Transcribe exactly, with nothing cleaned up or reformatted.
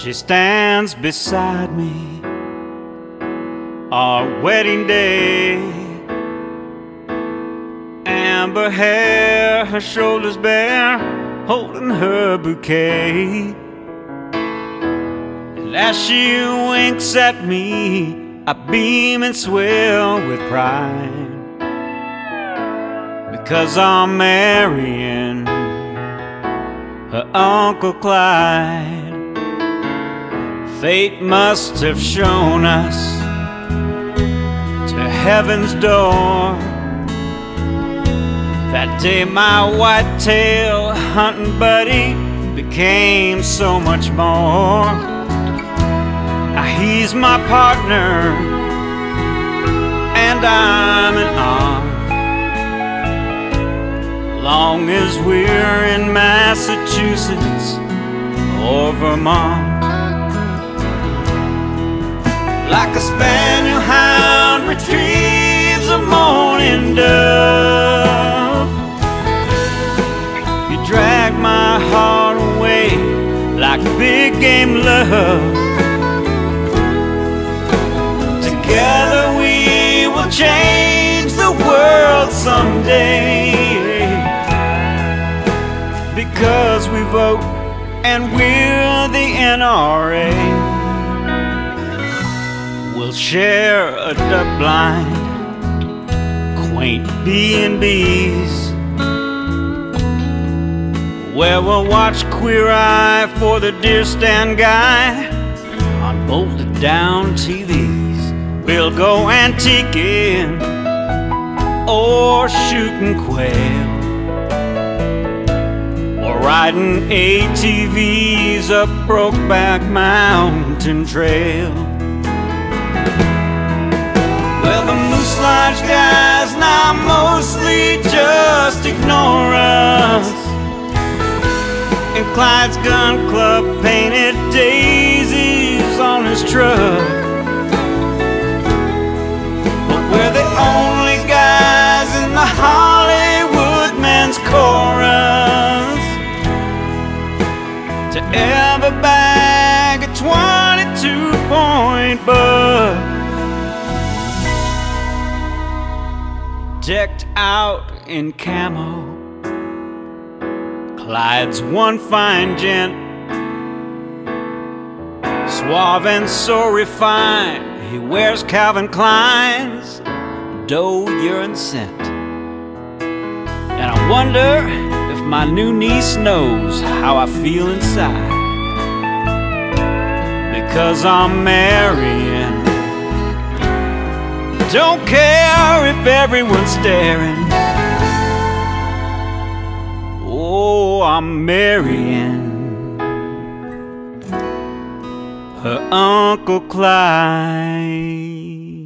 She stands beside me, our wedding day. Amber hair, her shoulders bare, holding her bouquet. And as she winks at me, I beam and swell with pride, because I'm marrying her Uncle Clyde. Fate must have shown us to heaven's door. That day my whitetail hunting buddy became so much more. Now he's my partner and I'm an arm, long as we're in Massachusetts or Vermont. Like a spaniel hound retrieves a morning dove, you drag my heart away like big game love. Together we will change the world someday, because we vote and we're the N R A. We'll share a duck blind, quaint B and B's, where we'll watch Queer Eye for the deer stand guy on bolted down T Vs. We'll go antiquing or shooting quail, or riding A T Vs up Brokeback Mountain Trail. Well, the Moose Lodge guys now mostly just ignore us, and Clyde's Gun Club painted daisies on his truck. But we're the only guys in the Hollywood men's chorus to ever bag a twenty-two point buck. Decked out in camo, Clyde's one fine gent, suave and so refined, he wears Calvin Klein's doe urine scent. And I wonder if my new niece knows how I feel inside, because I'm marrying. Don't care if everyone's staring. Oh, I'm marrying her Uncle Clyde.